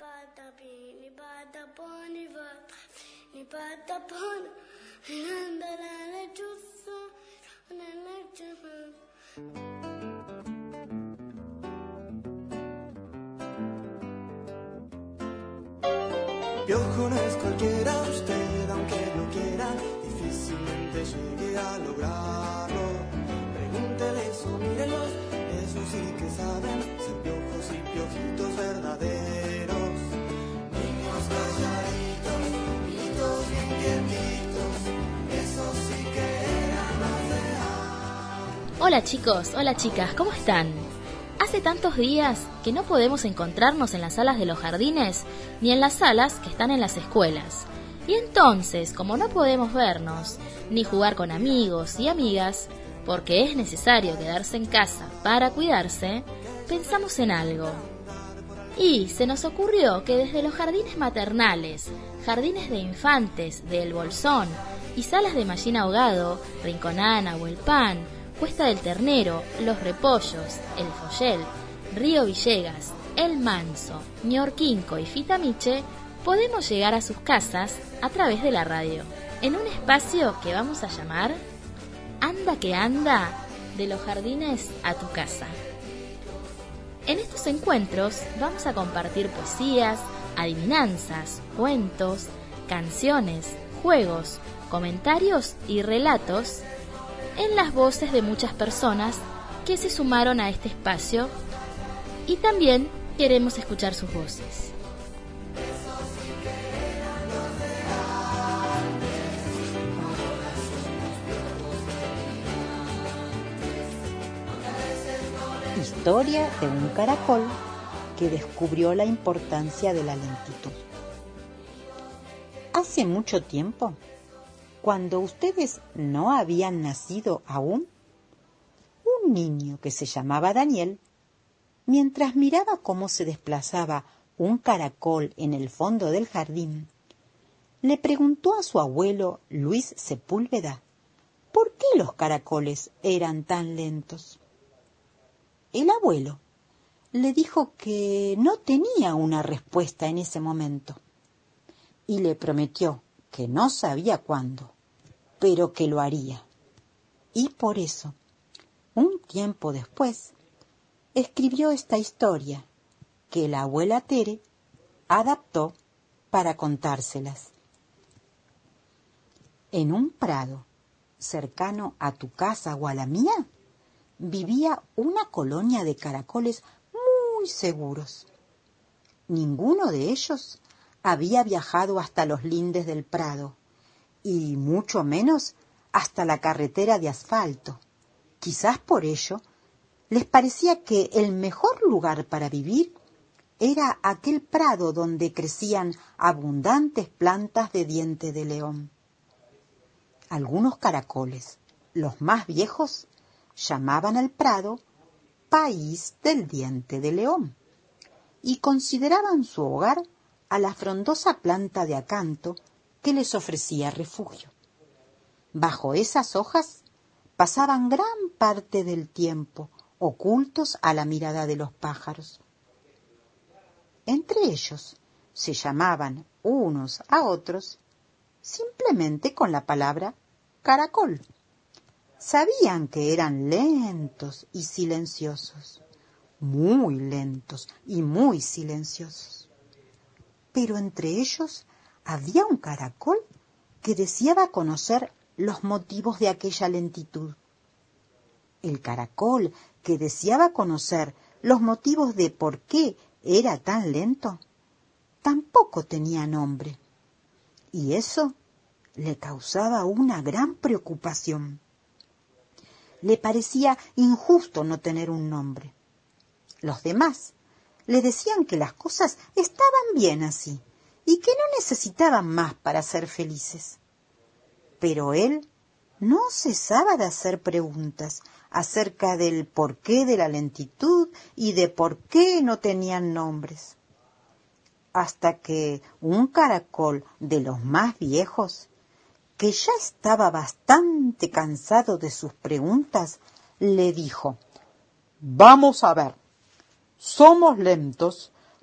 Piojo no es cualquiera, usted aunque lo quiera, difícilmente llegue a lograrlo. Pregúntele eso, mírenlos, eso sí que saben, ser piojos y piojitos verdaderos. Niños calladitos, niñitos bien quietitos, eso sí que eran más real. Hola chicos, hola chicas, ¿cómo están? Hace tantos días que no podemos encontrarnos en las salas de los jardines ni en las salas que están en las escuelas. Y entonces, como no podemos vernos ni jugar con amigos y amigas, porque es necesario quedarse en casa para cuidarse, pensamos en algo. Y se nos ocurrió que desde los jardines maternales, jardines de infantes de El Bolsón y salas de Mallín Ahogado, Rinconana, Huelpán, Cuesta del Ternero, Los Repollos, El Follel, Río Villegas, El Manso, Ñorquinco y Fitamiche, podemos llegar a sus casas a través de la radio, en un espacio que vamos a llamar Anda que anda, de los jardines a tu casa. En estos encuentros vamos a compartir poesías, adivinanzas, cuentos, canciones, juegos, comentarios y relatos en las voces de muchas personas que se sumaron a este espacio, y también queremos escuchar sus voces. Historia de un caracol que descubrió la importancia de la lentitud. Hace mucho tiempo, cuando ustedes no habían nacido aún, un niño que se llamaba Daniel, mientras miraba cómo se desplazaba un caracol en el fondo del jardín, le preguntó a su abuelo Luis Sepúlveda por qué los caracoles eran tan lentos. El abuelo le dijo que no tenía una respuesta en ese momento y le prometió que no sabía cuándo, pero que lo haría. Y por eso, un tiempo después, escribió esta historia que la abuela Tere adaptó para contárselas. En un prado, cercano a tu casa o a la mía, vivía una colonia de caracoles muy seguros. Ninguno de ellos había viajado hasta los lindes del prado, y mucho menos hasta la carretera de asfalto. Quizás por ello les parecía que el mejor lugar para vivir era aquel prado donde crecían abundantes plantas de diente de león. Algunos caracoles, los más viejos, llamaban al prado País del Diente de León y consideraban su hogar a la frondosa planta de acanto que les ofrecía refugio. Bajo esas hojas pasaban gran parte del tiempo ocultos a la mirada de los pájaros. Entre ellos se llamaban unos a otros simplemente con la palabra caracol. Sabían que eran lentos y silenciosos, muy lentos y muy silenciosos. Pero entre ellos había un caracol que deseaba conocer los motivos de aquella lentitud. El caracol que deseaba conocer los motivos de por qué era tan lento tampoco tenía nombre, y eso le causaba una gran preocupación. Le parecía injusto no tener un nombre. Los demás le decían que las cosas estaban bien así y que no necesitaban más para ser felices. Pero él no cesaba de hacer preguntas acerca del porqué de la lentitud y de por qué no tenían nombres. Hasta que un caracol de los más viejos, que ya estaba bastante cansado de sus preguntas, le dijo: «Vamos a ver, somos lentos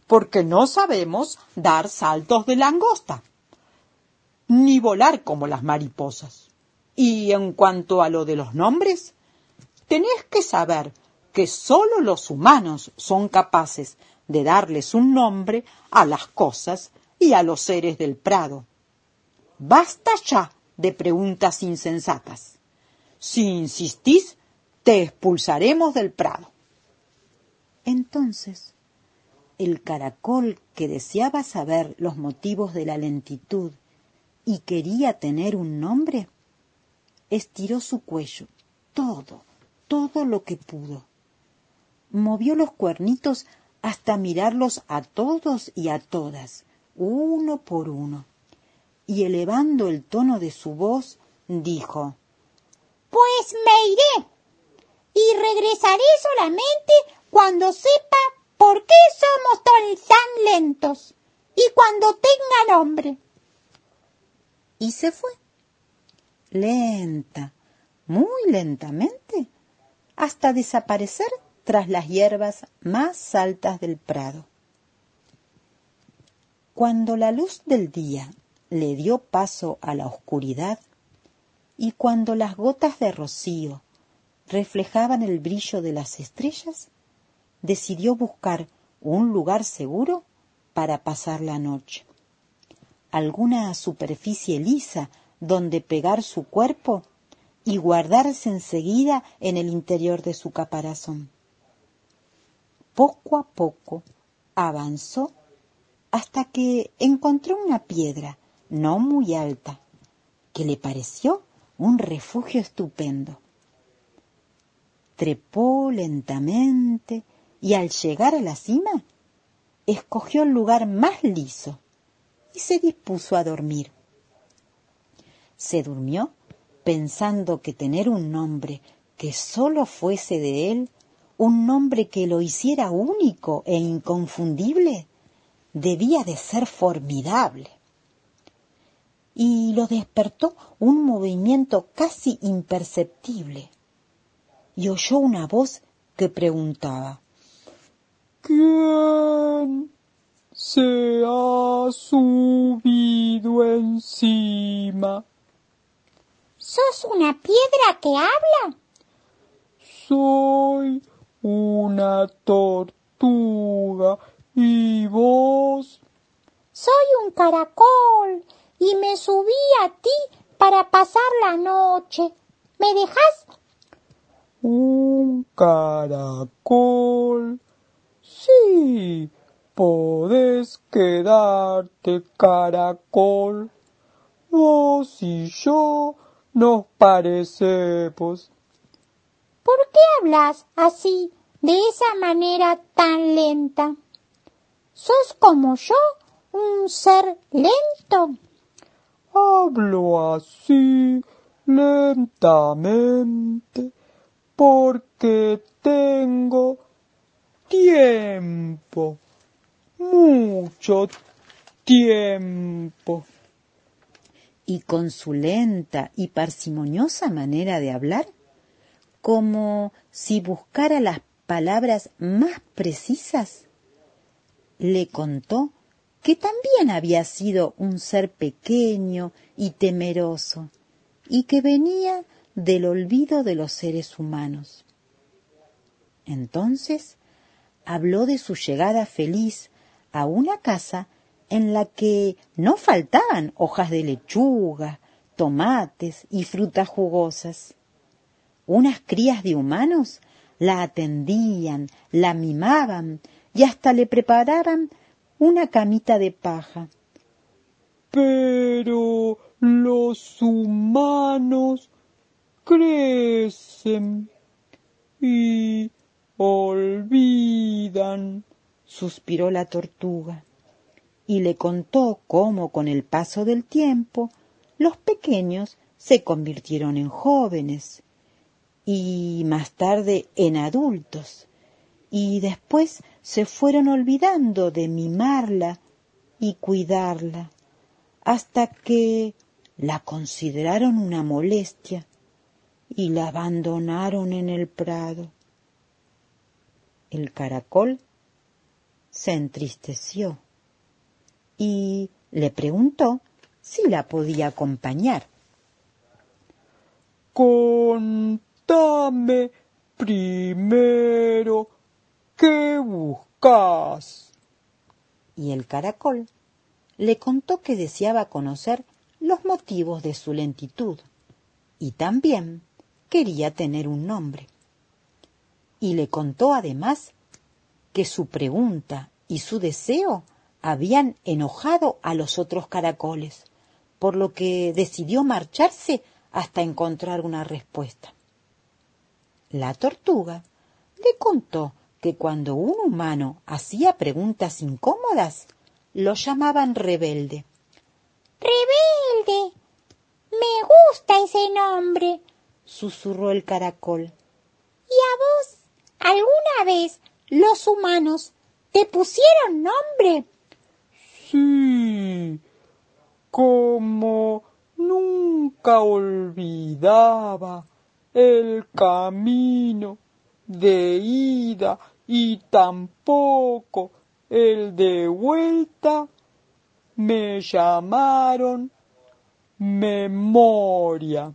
porque no sabemos dar saltos de langosta, ni volar como las mariposas. Y en cuanto a lo de los nombres, tenés que saber que solo los humanos son capaces de darles un nombre a las cosas y a los seres del prado. Basta ya de preguntas insensatas. Si insistís, te expulsaremos del prado. Entonces, el caracol, que deseaba saber los motivos de la lentitud y quería tener un nombre, estiró su cuello, todo lo que pudo. Movió los cuernitos hasta mirarlos a todos y a todas, uno por uno, y elevando el tono de su voz, dijo: Pues me iré, y regresaré solamente cuando sepa por qué somos tan lentos, y cuando tenga nombre. Y se fue, lenta, muy lentamente, hasta desaparecer tras las hierbas más altas del prado. Cuando la luz del día le dio paso a la oscuridad, y cuando las gotas de rocío reflejaban el brillo de las estrellas, decidió buscar un lugar seguro para pasar la noche. Alguna superficie lisa donde pegar su cuerpo y guardarse enseguida en el interior de su caparazón. Poco a poco avanzó hasta que encontró una piedra no muy alta, que le pareció un refugio estupendo. Trepó lentamente y al llegar a la cima, escogió el lugar más liso y se dispuso a dormir. Se durmió pensando que tener un nombre que solo fuese de él, un nombre que lo hiciera único e inconfundible, debía de ser formidable. Y lo despertó un movimiento casi imperceptible, y oyó una voz que preguntaba: ¿Quién se ha subido encima? ¿Sos una piedra que habla? Soy una tortuga. ¿Y vos? Soy un caracol y me subí a ti para pasar la noche. ¿Me dejás? ¿Un caracol? Sí, podés quedarte, caracol. Vos y yo nos parecemos. ¿Por qué hablas así, de esa manera tan lenta? ¿Sos como yo, un ser lento? Hablo así lentamente porque tengo tiempo, mucho tiempo. Y con su lenta y parsimoniosa manera de hablar, como si buscara las palabras más precisas, le contó que también había sido un ser pequeño y temeroso, y que venía del olvido de los seres humanos. Entonces habló de su llegada feliz a una casa en la que no faltaban hojas de lechuga, tomates y frutas jugosas. Unas crías de humanos la atendían, la mimaban y hasta le preparaban una camita de paja. Pero los humanos crecen y olvidan, suspiró la tortuga, y le contó cómo con el paso del tiempo los pequeños se convirtieron en jóvenes y más tarde en adultos, y después se fueron olvidando de mimarla y cuidarla, hasta que la consideraron una molestia y la abandonaron en el prado. El caracol se entristeció y le preguntó si la podía acompañar. Contame primero qué buscas. Y el caracol le contó que deseaba conocer los motivos de su lentitud y también quería tener un nombre. Y le contó además que su pregunta y su deseo habían enojado a los otros caracoles, por lo que decidió marcharse hasta encontrar una respuesta. La tortuga le contó que cuando un humano hacía preguntas incómodas, lo llamaban rebelde. ¡Rebelde! Me gusta ese nombre, susurró el caracol. ¿Y a vos alguna vez los humanos te pusieron nombre? Sí, como nunca olvidaba el camino de ida y tampoco el de vuelta, me llamaron Memoria.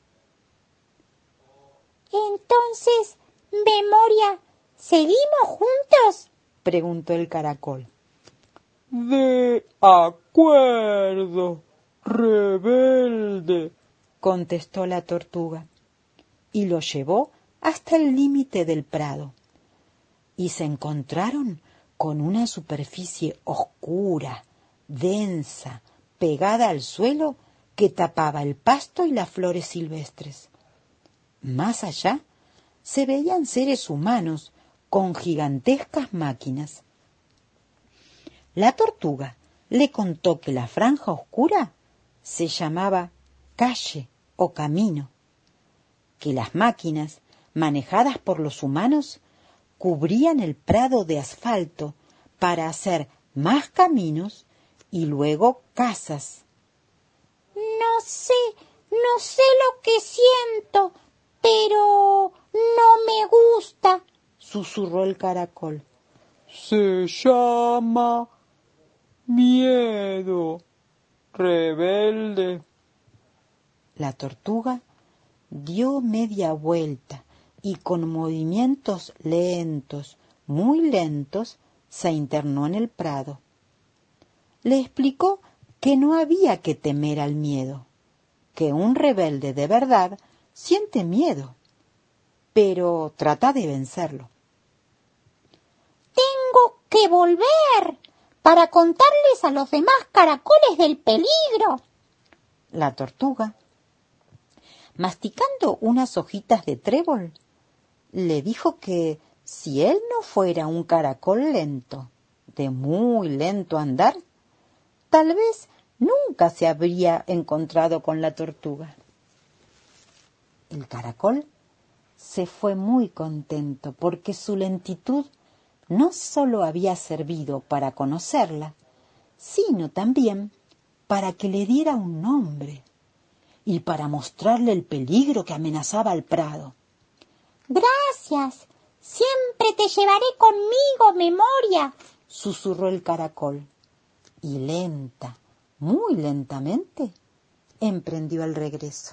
Entonces, Memoria, ¿seguimos juntos? Preguntó el caracol. De acuerdo, rebelde, contestó la tortuga, y lo llevó hasta el límite del prado. Y se encontraron con una superficie oscura, densa, pegada al suelo, que tapaba el pasto y las flores silvestres. Más allá se veían seres humanos con gigantescas máquinas. La tortuga le contó que la franja oscura se llamaba calle o camino, que las máquinas, manejadas por los humanos, cubrían el prado de asfalto para hacer más caminos y luego casas. No sé lo que siento, pero no me gusta, susurró el caracol. Se llama miedo, rebelde. La tortuga dio media vuelta y con movimientos lentos, muy lentos, se internó en el prado. Le explicó que no había que temer al miedo, que un rebelde de verdad siente miedo, pero trata de vencerlo. Tengo que volver para contarles a los demás caracoles del peligro. La tortuga, masticando unas hojitas de trébol, le dijo que si él no fuera un caracol lento, de muy lento andar, tal vez nunca se habría encontrado con la tortuga. El caracol se fue muy contento porque su lentitud no solo había servido para conocerla, sino también para que le diera un nombre y para mostrarle el peligro que amenazaba al prado. Gracias, siempre te llevaré conmigo, Memoria, susurró el caracol, y lenta, muy lentamente, emprendió el regreso.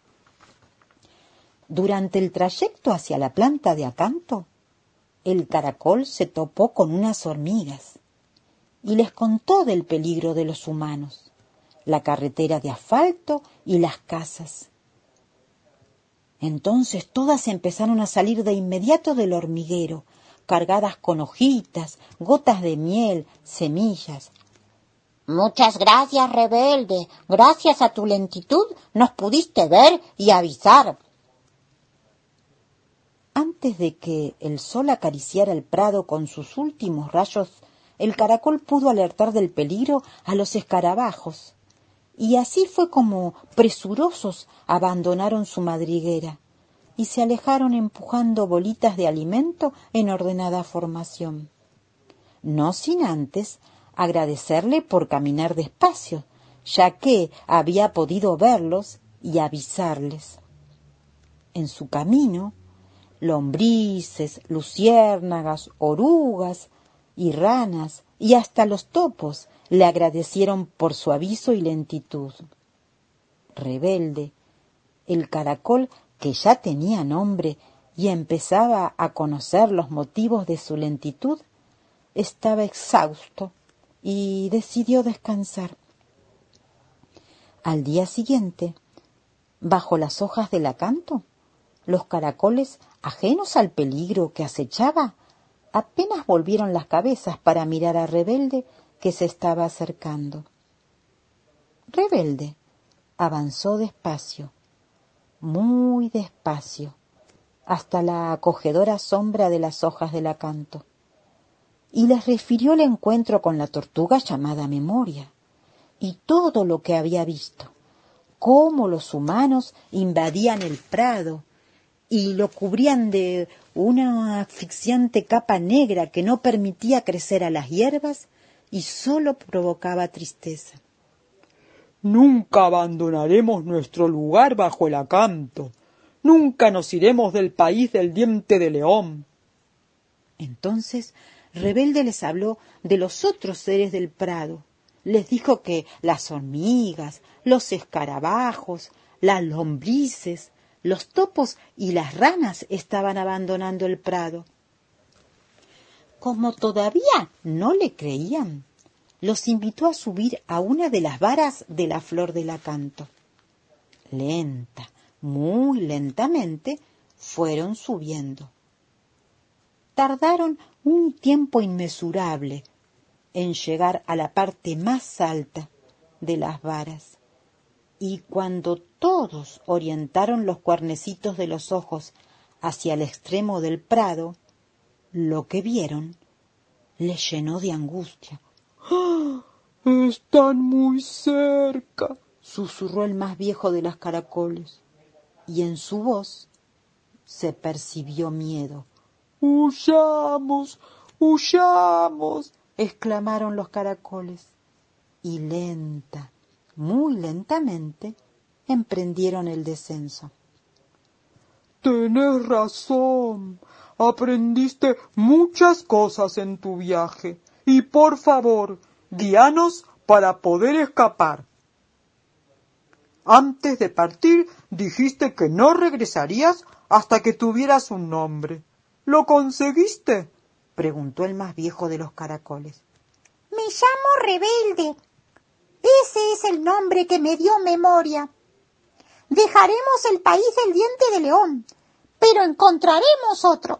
Durante el trayecto hacia la planta de acanto, el caracol se topó con unas hormigas y les contó del peligro de los humanos, la carretera de asfalto y las casas. Entonces todas empezaron a salir de inmediato del hormiguero, cargadas con hojitas, gotas de miel, semillas. Muchas gracias, rebelde. Gracias a tu lentitud nos pudiste ver y avisar. Antes de que el sol acariciara el prado con sus últimos rayos, el caracol pudo alertar del peligro a los escarabajos. Y así fue como, presurosos, abandonaron su madriguera y se alejaron empujando bolitas de alimento en ordenada formación. No sin antes agradecerle por caminar despacio, ya que había podido verlos y avisarles. En su camino, lombrices, luciérnagas, orugas, y ranas y hasta los topos le agradecieron por su aviso y lentitud. Rebelde, el caracol, que ya tenía nombre y empezaba a conocer los motivos de su lentitud, estaba exhausto y decidió descansar. Al día siguiente, bajo las hojas del acanto, los caracoles, ajenos al peligro que acechaba, apenas volvieron las cabezas para mirar a Rebelde, que se estaba acercando. Rebelde avanzó despacio, muy despacio, hasta la acogedora sombra de las hojas del acanto, y les refirió el encuentro con la tortuga llamada Memoria, y todo lo que había visto, cómo los humanos invadían el prado y lo cubrían de una asfixiante capa negra que no permitía crecer a las hierbas y sólo provocaba tristeza. Nunca abandonaremos nuestro lugar bajo el acanto. Nunca nos iremos del país del diente de león. Entonces Rebelde les habló de los otros seres del prado. Les dijo que las hormigas, los escarabajos, las lombrices, los topos y las ranas estaban abandonando el prado. Como todavía no le creían, los invitó a subir a una de las varas de la flor del acanto. Lenta, muy lentamente, fueron subiendo. Tardaron un tiempo inmesurable en llegar a la parte más alta de las varas, y cuando todos orientaron los cuernecitos de los ojos hacia el extremo del prado, lo que vieron les llenó de angustia. ¡Ah! ¡Están muy cerca!, susurró el más viejo de los caracoles, y en su voz se percibió miedo. ¡Huyamos! ¡Huyamos!, exclamaron los caracoles, y lenta, muy lentamente, emprendieron el descenso. Tenés razón. Aprendiste muchas cosas en tu viaje. Y por favor, guíanos para poder escapar. Antes de partir, dijiste que no regresarías hasta que tuvieras un nombre. ¿Lo conseguiste?, preguntó el más viejo de los caracoles. Me llamo Rebelde. Ese es el nombre que me dio Memoria. Dejaremos el país del diente de león, pero encontraremos otro.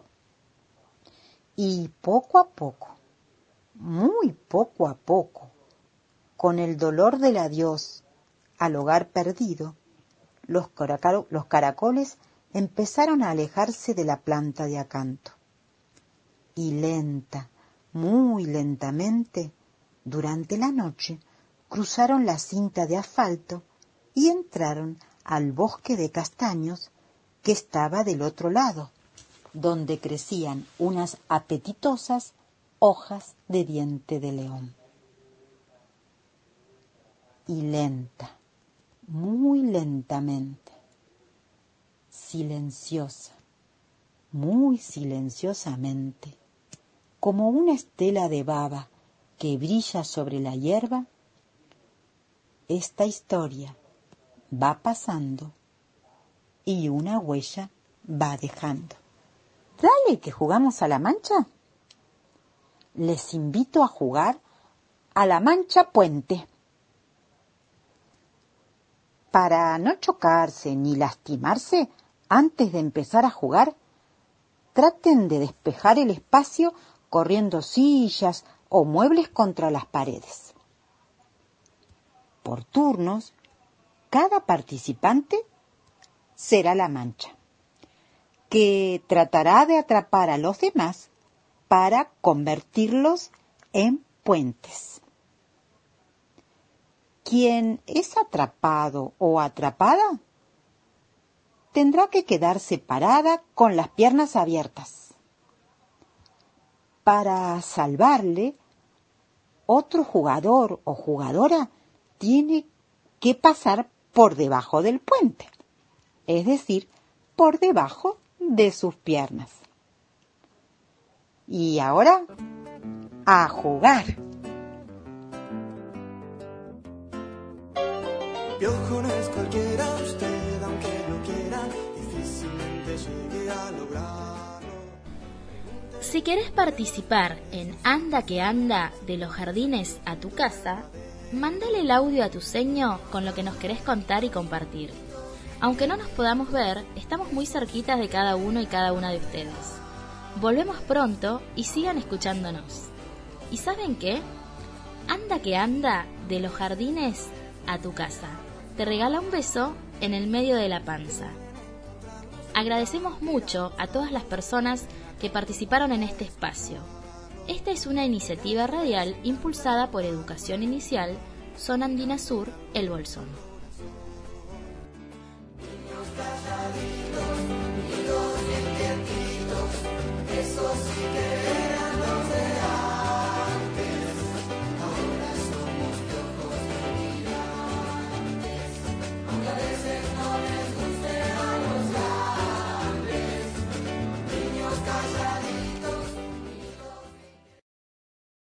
Y poco a poco, muy poco a poco, con el dolor del adiós al hogar perdido, los caracoles empezaron a alejarse de la planta de acanto. Y lenta, muy lentamente, durante la noche, cruzaron la cinta de asfalto y entraron al bosque de castaños que estaba del otro lado, donde crecían unas apetitosas hojas de diente de león. Y lenta, muy lentamente, silenciosa, muy silenciosamente, como una estela de baba que brilla sobre la hierba, esta historia va pasando y una huella va dejando. ¿Dale que jugamos a la mancha? Les invito a jugar a la mancha puente. Para no chocarse ni lastimarse antes de empezar a jugar, traten de despejar el espacio corriendo sillas o muebles contra las paredes. Por turnos, cada participante será la mancha, que tratará de atrapar a los demás para convertirlos en puentes. Quien es atrapado o atrapada tendrá que quedarse parada con las piernas abiertas. Para salvarle, otro jugador o jugadora tiene que pasar por debajo del puente, es decir, por debajo de sus piernas. Y ahora, a jugar. Piojo no es cualquiera, usted aunque lo quiera, difícilmente llegue a lograrlo. Si querés participar en Anda que Anda de los jardines a tu casa, mándale el audio a tu seño con lo que nos querés contar y compartir. Aunque no nos podamos ver, estamos muy cerquitas de cada uno y cada una de ustedes. Volvemos pronto y sigan escuchándonos. ¿Y saben qué? Anda que Anda de los jardines a tu casa te regala un beso en el medio de la panza. Agradecemos mucho a todas las personas que participaron en este espacio. Esta es una iniciativa radial impulsada por Educación Inicial, Zona Andina Sur, El Bolsón.